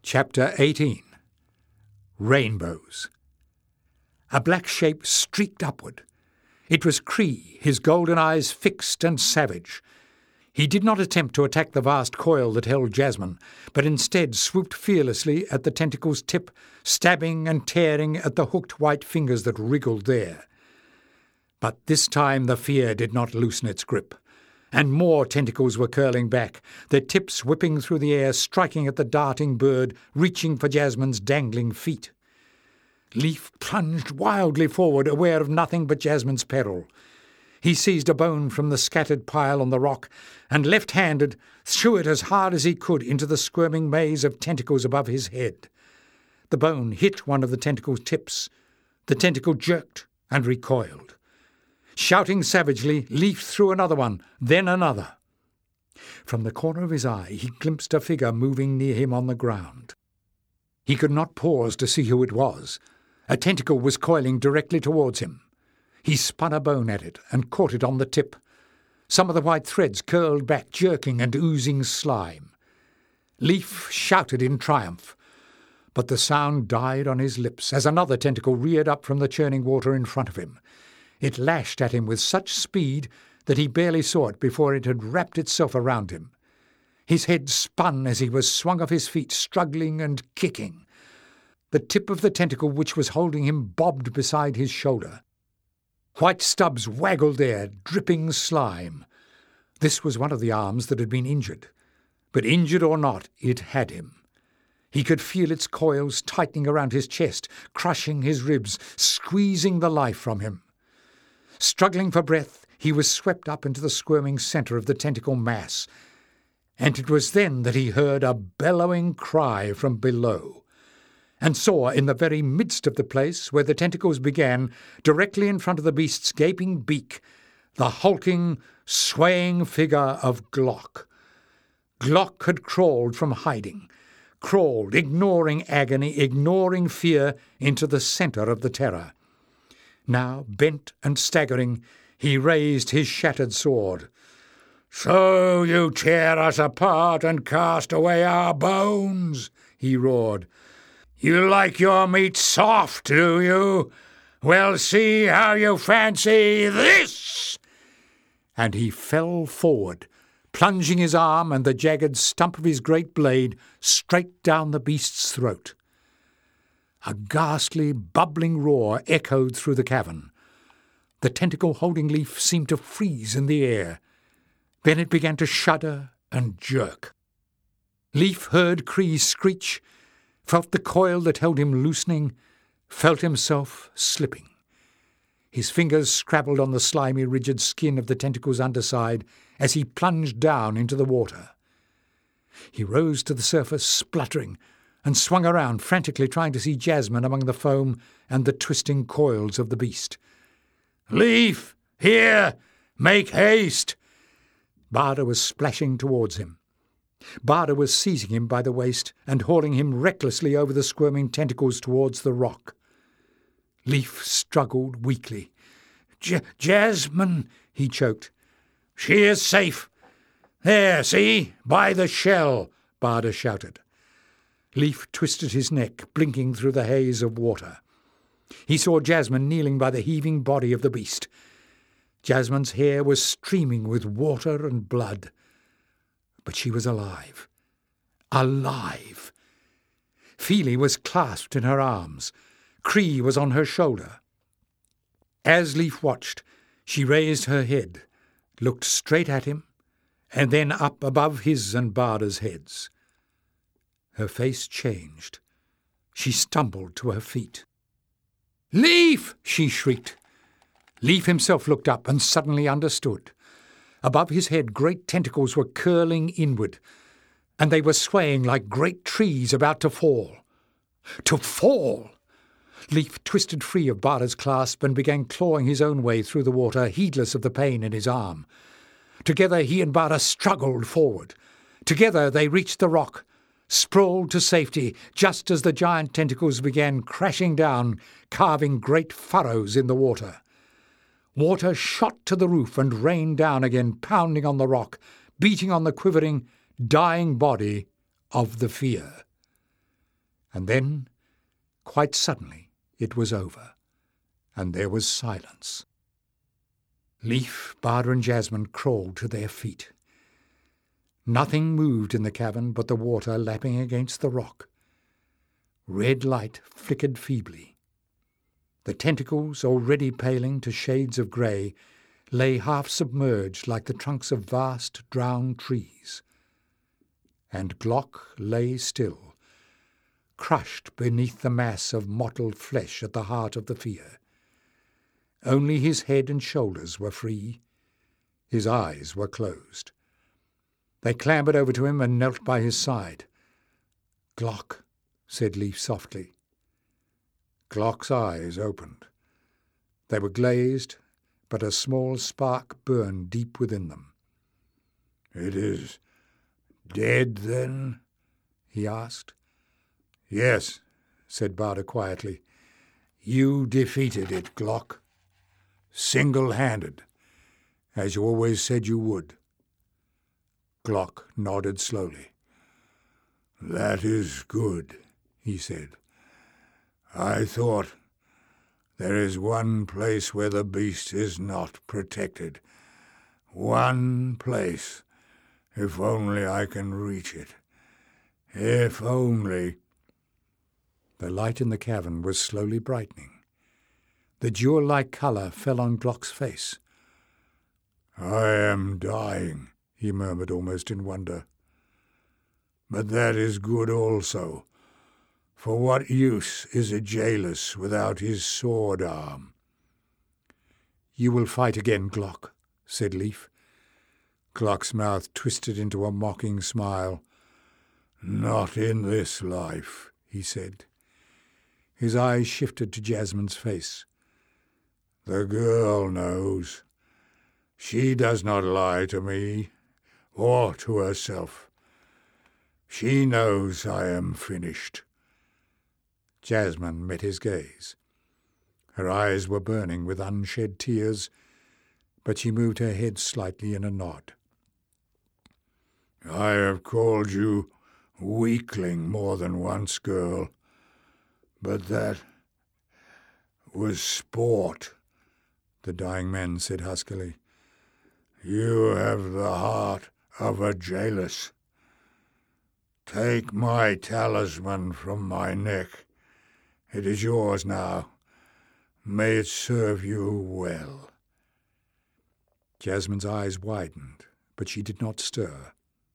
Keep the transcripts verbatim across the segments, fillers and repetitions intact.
Chapter eighteen. Rainbows. A black shape streaked upward. It was Cree, his golden eyes fixed and savage. He did not attempt to attack the vast coil that held Jasmine, but instead swooped fearlessly at the tentacle's tip, stabbing and tearing at the hooked white fingers that wriggled there. But this time the fear did not loosen its grip, and more tentacles were curling back, their tips whipping through the air, striking at the darting bird, reaching for Jasmine's dangling feet. Leif plunged wildly forward, aware of nothing but Jasmine's peril. He seized a bone from the scattered pile on the rock, and left-handed threw it as hard as he could into the squirming maze of tentacles above his head. The bone hit one of the tentacle's tips. The tentacle jerked and recoiled. Shouting savagely, Leif threw another one, then another. From the corner of his eye he glimpsed a figure moving near him on the ground. He could not pause to see who it was. A tentacle was coiling directly towards him. He spun a bone at it and caught it on the tip. Some of the white threads curled back, jerking and oozing slime. Leif shouted in triumph, but the sound died on his lips as another tentacle reared up from the churning water in front of him. It lashed at him with such speed that he barely saw it before it had wrapped itself around him. His head spun as he was swung off his feet, struggling and kicking. The tip of the tentacle which was holding him bobbed beside his shoulder. White stubs waggled there, dripping slime. This was one of the arms that had been injured. But injured or not, it had him. He could feel its coils tightening around his chest, crushing his ribs, squeezing the life from him. Struggling for breath, he was swept up into the squirming centre of the tentacle mass, and it was then that he heard a bellowing cry from below, and saw in the very midst of the place where the tentacles began, directly in front of the beast's gaping beak, the hulking, swaying figure of Glock. Glock had crawled from hiding, crawled, ignoring agony, ignoring fear, into the centre of the terror. Now, bent and staggering, he raised his shattered sword. "So you tear us apart and cast away our bones," he roared. "You like your meat soft, do you? Well, see how you fancy this!" And he fell forward, plunging his arm and the jagged stump of his great blade straight down the beast's throat. A ghastly, bubbling roar echoed through the cavern. The tentacle holding Leif seemed to freeze in the air. Then it began to shudder and jerk. Leif heard Cree screech, felt the coil that held him loosening, felt himself slipping. His fingers scrabbled on the slimy, rigid skin of the tentacle's underside as he plunged down into the water. He rose to the surface, spluttering, and swung around, frantically trying to see Jasmine among the foam and the twisting coils of the beast. "Leif! Here! Make haste!" Barda was splashing towards him. Barda was seizing him by the waist and hauling him recklessly over the squirming tentacles towards the rock. Leif struggled weakly. J- Jasmine, he choked. "She is safe. There, see, by the shell," Barda shouted. Leif twisted his neck, blinking through the haze of water. He saw Jasmine kneeling by the heaving body of the beast. Jasmine's hair was streaming with water and blood. But she was alive. Alive! Feely was clasped in her arms. Cree was on her shoulder. As Leif watched, she raised her head, looked straight at him, and then up above his and Barda's heads. Her face changed. She stumbled to her feet. "Leif!" she shrieked. Leif himself looked up and suddenly understood. Above his head great tentacles were curling inward, and they were swaying like great trees about to fall. To fall! Leif twisted free of Barda's clasp and began clawing his own way through the water, heedless of the pain in his arm. Together he and Barda struggled forward. Together they reached the rock, sprawled to safety just as the giant tentacles began crashing down, carving great furrows in the water. Water shot to the roof and rained down again, pounding on the rock, beating on the quivering, dying body of the fear. And then, quite suddenly, it was over, and there was silence. Leif, Bada and Jasmine crawled to their feet. Nothing moved in the cavern but the water lapping against the rock. Red light flickered feebly. The tentacles, already paling to shades of grey, lay half submerged like the trunks of vast drowned trees. And Glock lay still, crushed beneath the mass of mottled flesh at the heart of the fear. Only his head and shoulders were free. His eyes were closed. They clambered over to him and knelt by his side. "Glock," said Leif softly. Glock's eyes opened. They were glazed, but a small spark burned deep within them. "It is dead, then?" he asked. "Yes," said Bada quietly. "You defeated it, Glock. Single-handed, as you always said you would." Glock nodded slowly. "That is good," he said. "I thought there is one place where the beast is not protected. One place. If only I can reach it. If only—" The light in the cavern was slowly brightening. The jewel-like colour fell on Glock's face. "I am dying," he murmured almost in wonder. "But that is good also. For what use is Agelus without his sword arm?" "You will fight again, Glock," said Leif. Glock's mouth twisted into a mocking smile. "Not in this life," he said. His eyes shifted to Jasmine's face. "The girl knows. She does not lie to me, or to herself. She knows I am finished." Jasmine met his gaze. Her eyes were burning with unshed tears, but she moved her head slightly in a nod. "I have called you weakling more than once, girl, but that was sport," the dying man said huskily. "You have the heart of Agelus. Take my talisman from my neck. It is yours now. May it serve you well." Jasmine's eyes widened, but she did not stir.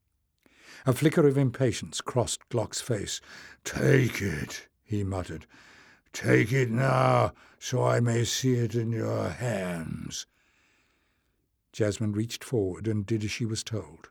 A flicker of impatience crossed Glock's face. "Take it," he muttered. "Take it now, so I may see it in your hands." Jasmine reached forward and did as she was told.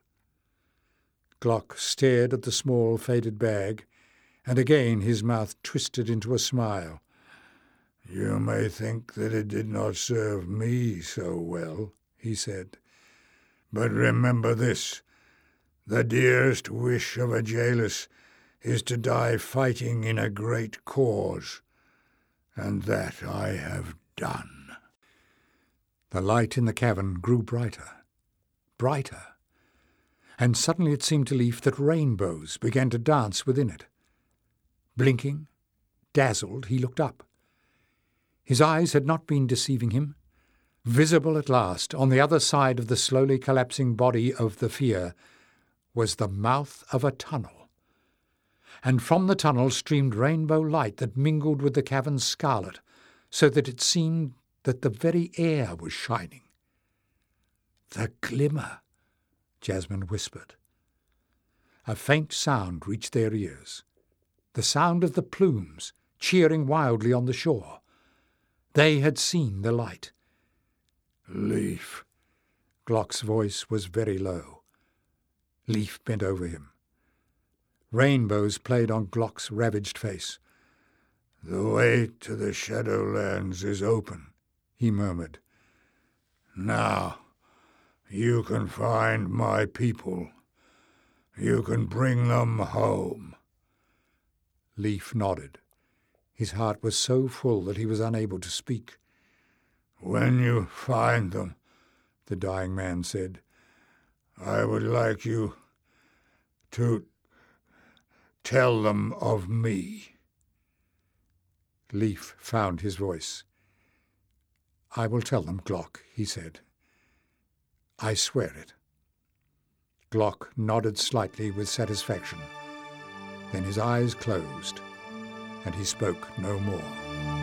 Glock stared at the small, faded bag, and again his mouth twisted into a smile. "You may think that it did not serve me so well," he said. "But remember this. The dearest wish of Agelus is to die fighting in a great cause, and that I have done." The light in the cavern grew brighter, brighter, and suddenly it seemed to Leif that rainbows began to dance within it. Blinking, dazzled, he looked up. His eyes had not been deceiving him. Visible at last, on the other side of the slowly collapsing body of the fear, was the mouth of a tunnel. And from the tunnel streamed rainbow light that mingled with the cavern's scarlet, so that it seemed that the very air was shining. "The glimmer," Jasmine whispered. A faint sound reached their ears, the sound of the plumes cheering wildly on the shore. They had seen the light. "Leif." Glock's voice was very low. Leif bent over him. Rainbows played on Glock's ravaged face. "The way to the Shadowlands is open," he murmured. "Now you can find my people. You can bring them home." Leif nodded. His heart was so full that he was unable to speak. "When you find them," the dying man said, "I would like you to tell them of me." Leif found his voice. "I will tell them, Glock," he said. "I swear it." Glock nodded slightly with satisfaction. Then his eyes closed, and he spoke no more.